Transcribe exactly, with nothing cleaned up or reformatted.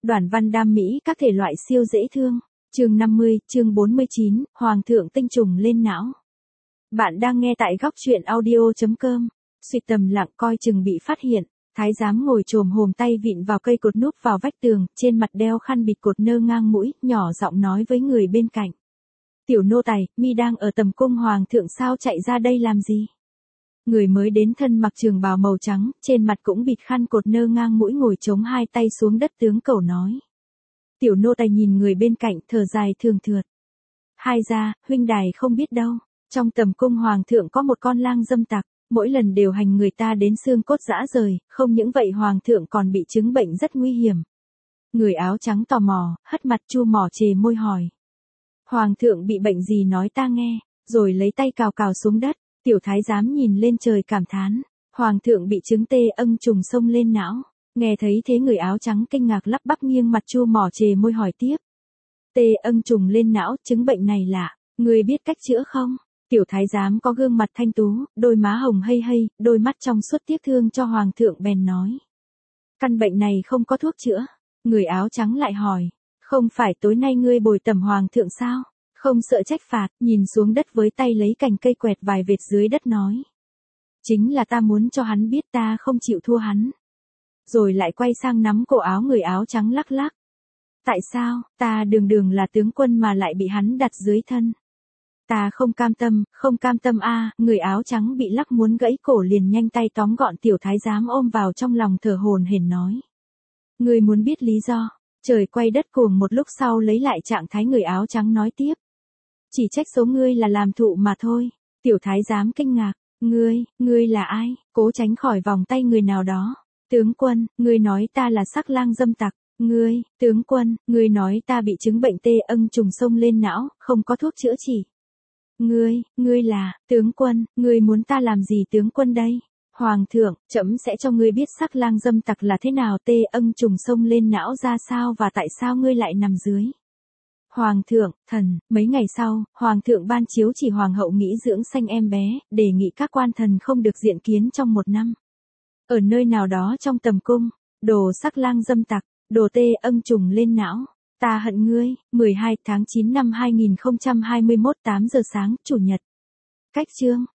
Đoàn văn đam mỹ các thể loại siêu dễ thương. Chương năm mươi, chương bốn mươi chín, Hoàng thượng tinh trùng lên não. Bạn đang nghe tại góc truyện audio chấm com. Suy tầm lặng coi chừng bị phát hiện, thái giám ngồi chồm hồm tay vịn vào cây cột núp vào vách tường, trên mặt đeo khăn bịt cột nơ ngang mũi, nhỏ giọng nói với người bên cạnh. Tiểu nô tài, mi đang ở tầm cung hoàng thượng sao chạy ra đây làm gì? Người mới đến thân mặc trường bào màu trắng, trên mặt cũng bịt khăn cột nơ ngang mũi ngồi chống hai tay xuống đất tướng cẩu nói. Tiểu nô tài nhìn người bên cạnh thở dài thường thượt. Hai gia, huynh đài không biết đâu, trong tầm cung hoàng thượng có một con lang dâm tặc, mỗi lần đều hành người ta đến xương cốt rã rời, không những vậy hoàng thượng còn bị chứng bệnh rất nguy hiểm. Người áo trắng tò mò, hất mặt chu mỏ chề môi hỏi. Hoàng thượng bị bệnh gì nói ta nghe, rồi lấy tay cào cào xuống đất. Tiểu thái giám nhìn lên trời cảm thán, hoàng thượng bị chứng tê âng trùng xông lên não. Nghe thấy thế người áo trắng kinh ngạc lắp bắp nghiêng mặt chu mỏ chề môi hỏi tiếp. Tê âng trùng lên não, chứng bệnh này lạ, người biết cách chữa không? Tiểu thái giám có gương mặt thanh tú, đôi má hồng hây hây, đôi mắt trong suốt tiếc thương cho hoàng thượng bèn nói. Căn bệnh này không có thuốc chữa. Người áo trắng lại hỏi, không phải tối nay ngươi bồi tẩm hoàng thượng sao? Không sợ trách phạt, nhìn xuống đất với tay lấy cành cây quẹt vài vệt dưới đất nói. Chính là ta muốn cho hắn biết ta không chịu thua hắn. Rồi lại quay sang nắm cổ áo người áo trắng lắc lắc. Tại sao, ta đường đường là tướng quân mà lại bị hắn đặt dưới thân. Ta không cam tâm, không cam tâm a. Người áo trắng bị lắc muốn gãy cổ liền nhanh tay tóm gọn tiểu thái giám ôm vào trong lòng thở hổn hển nói. Người muốn biết lý do, trời quay đất cuồng một lúc sau lấy lại trạng thái người áo trắng nói tiếp. Chỉ trách số ngươi là làm thụ mà thôi. Tiểu thái giám kinh ngạc, ngươi, ngươi là ai? Cố tránh khỏi vòng tay người nào đó. Tướng quân, ngươi nói ta là sắc lang dâm tặc. Ngươi, tướng quân, ngươi nói ta bị chứng bệnh tê âng trùng xông lên não, không có thuốc chữa trị. Ngươi, ngươi là, tướng quân, ngươi muốn ta làm gì tướng quân đây? Hoàng thượng, trẫm sẽ cho ngươi biết sắc lang dâm tặc là thế nào, tê âng trùng xông lên não ra sao và tại sao ngươi lại nằm dưới. Hoàng thượng, thần, mấy ngày sau, hoàng thượng ban chiếu chỉ hoàng hậu nghĩ dưỡng sanh em bé, đề nghị các quan thần không được diện kiến trong một năm. Ở nơi nào đó trong tầm cung, đồ sắc lang dâm tặc, đồ tê âng trùng lên não. Ta hận ngươi, mười hai tháng chín năm hai nghìn không trăm hai mươi mốt tám giờ sáng, chủ nhật. Cách chương.